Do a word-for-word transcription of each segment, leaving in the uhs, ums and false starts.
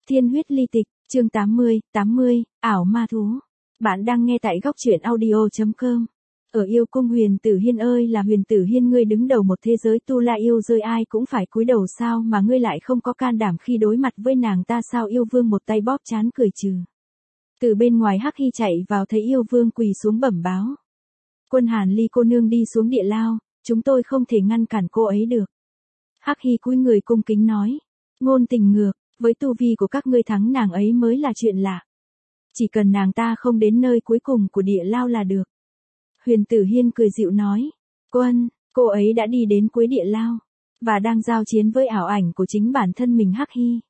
Thiên huyết ly tịch, chương tám mươi, tám mươi, ảo ma thú. Bạn đang nghe tại góc truyện audio chấm com. Ở yêu cung Huyền Tử Hiên ơi là Huyền Tử Hiên, ngươi đứng đầu một thế giới tu la yêu rơi, ai cũng phải cúi đầu sao mà ngươi lại không có can đảm khi đối mặt với nàng ta sao? Yêu vương một tay bóp trán cười trừ. Từ bên ngoài Hắc Hy chạy vào thấy yêu vương quỳ xuống bẩm báo. Quân Hàn Ly cô nương đi xuống địa lao, chúng tôi không thể ngăn cản cô ấy được. Hắc Hy cúi người cung kính nói. Ngôn tình ngược, với tu vi của các ngươi thắng nàng ấy mới là chuyện lạ. Chỉ cần nàng ta không đến nơi cuối cùng của địa lao là được. Huyền Tử Hiên cười dịu nói. Quân, cô ấy đã đi đến cuối địa lao, và đang giao chiến với ảo ảnh của chính bản thân mình. Hắc Hy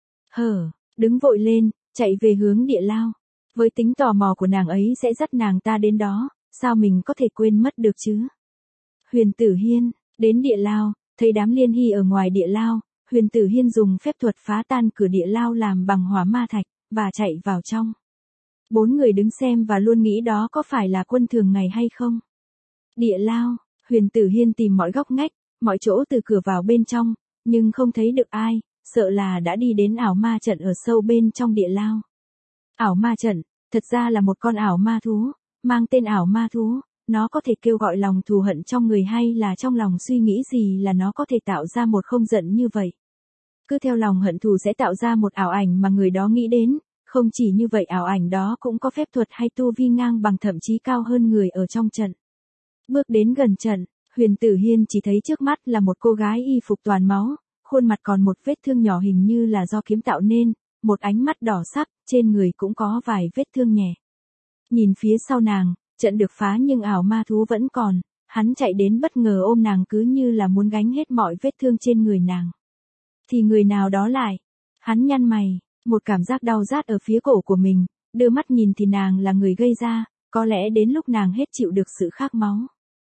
hở, đứng vội lên, chạy về hướng địa lao. Với tính tò mò của nàng ấy sẽ dắt nàng ta đến đó, sao mình có thể quên mất được chứ? Huyền Tử Hiên, đến địa lao, thấy đám Liên Hy ở ngoài địa lao. Huyền Tử Hiên dùng phép thuật phá tan cửa địa lao làm bằng hỏa ma thạch, và chạy vào trong. Bốn người đứng xem và luôn nghĩ đó có phải là Quân thường ngày hay không. Địa lao, Huyền Tử Hiên tìm mọi góc ngách, mọi chỗ từ cửa vào bên trong, nhưng không thấy được ai, sợ là đã đi đến ảo ma trận ở sâu bên trong địa lao. Ảo ma trận, thật ra là một con ảo ma thú, mang tên ảo ma thú. Nó có thể kêu gọi lòng thù hận trong người, hay là trong lòng suy nghĩ gì là nó có thể tạo ra một không giận như vậy. Cứ theo lòng hận thù sẽ tạo ra một ảo ảnh mà người đó nghĩ đến, không chỉ như vậy ảo ảnh đó cũng có phép thuật hay tu vi ngang bằng thậm chí cao hơn người ở trong trận. Bước đến gần trận, Huyền Tử Hiên chỉ thấy trước mắt là một cô gái y phục toàn máu, khuôn mặt còn một vết thương nhỏ hình như là do kiếm tạo nên, một ánh mắt đỏ sắc, trên người cũng có vài vết thương nhẹ. Nhìn phía sau nàng, trận được phá nhưng ảo ma thú vẫn còn, hắn chạy đến bất ngờ ôm nàng cứ như là muốn gánh hết mọi vết thương trên người nàng. Thì người nào đó lại, hắn nhăn mày, một cảm giác đau rát ở phía cổ của mình, đưa mắt nhìn thì nàng là người gây ra, có lẽ đến lúc nàng hết chịu được sự khát máu,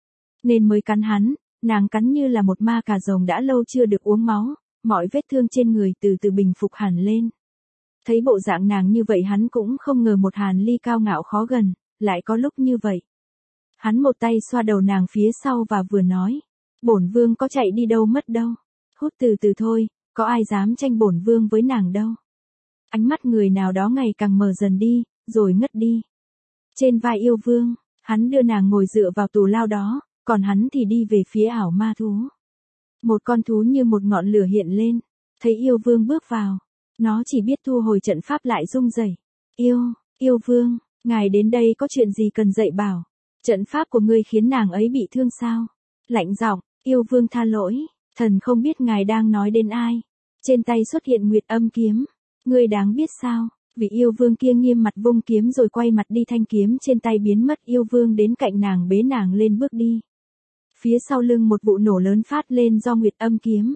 nên mới cắn hắn. Nàng cắn như là một ma cà rồng đã lâu chưa được uống máu, mọi vết thương trên người từ từ bình phục hẳn lên. Thấy bộ dạng nàng như vậy hắn cũng không ngờ một Hàn Ly cao ngạo khó gần, lại có lúc như vậy. Hắn một tay xoa đầu nàng phía sau và vừa nói, bổn vương có chạy đi đâu mất đâu. Hút từ từ thôi, có ai dám tranh bổn vương với nàng đâu. Ánh mắt người nào đó ngày càng mờ dần đi, rồi ngất đi. Trên vai yêu vương, hắn đưa nàng ngồi dựa vào tù lao đó, còn hắn thì đi về phía ảo ma thú. Một con thú như một ngọn lửa hiện lên, thấy yêu vương bước vào, nó chỉ biết thu hồi trận pháp lại rung rẩy. Yêu, yêu vương, ngài đến đây có chuyện gì cần dạy bảo? Trận pháp của ngươi khiến nàng ấy bị thương sao? Lạnh giọng, yêu vương tha lỗi, thần không biết ngài đang nói đến ai. Trên tay xuất hiện Nguyệt Âm kiếm. Ngươi đáng biết sao? Vị yêu vương kia nghiêm mặt vung kiếm rồi quay mặt đi, thanh kiếm trên tay biến mất. Yêu vương đến cạnh nàng bế nàng lên bước đi. Phía sau lưng một vụ nổ lớn phát lên do Nguyệt Âm kiếm.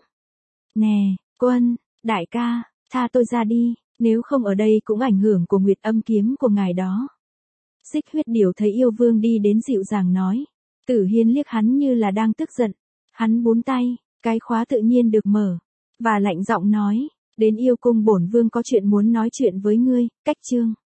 Nè, Quân, đại ca, tha tôi ra đi, nếu không ở đây cũng ảnh hưởng của Nguyệt Âm kiếm của ngài đó. Xích Huyết Điểu thấy yêu vương đi đến dịu dàng nói. Tử Hiên liếc hắn như là đang tức giận. Hắn búng tay, cái khóa tự nhiên được mở, và lạnh giọng nói, đến yêu cung bổn vương có chuyện muốn nói chuyện với ngươi. Cách chương.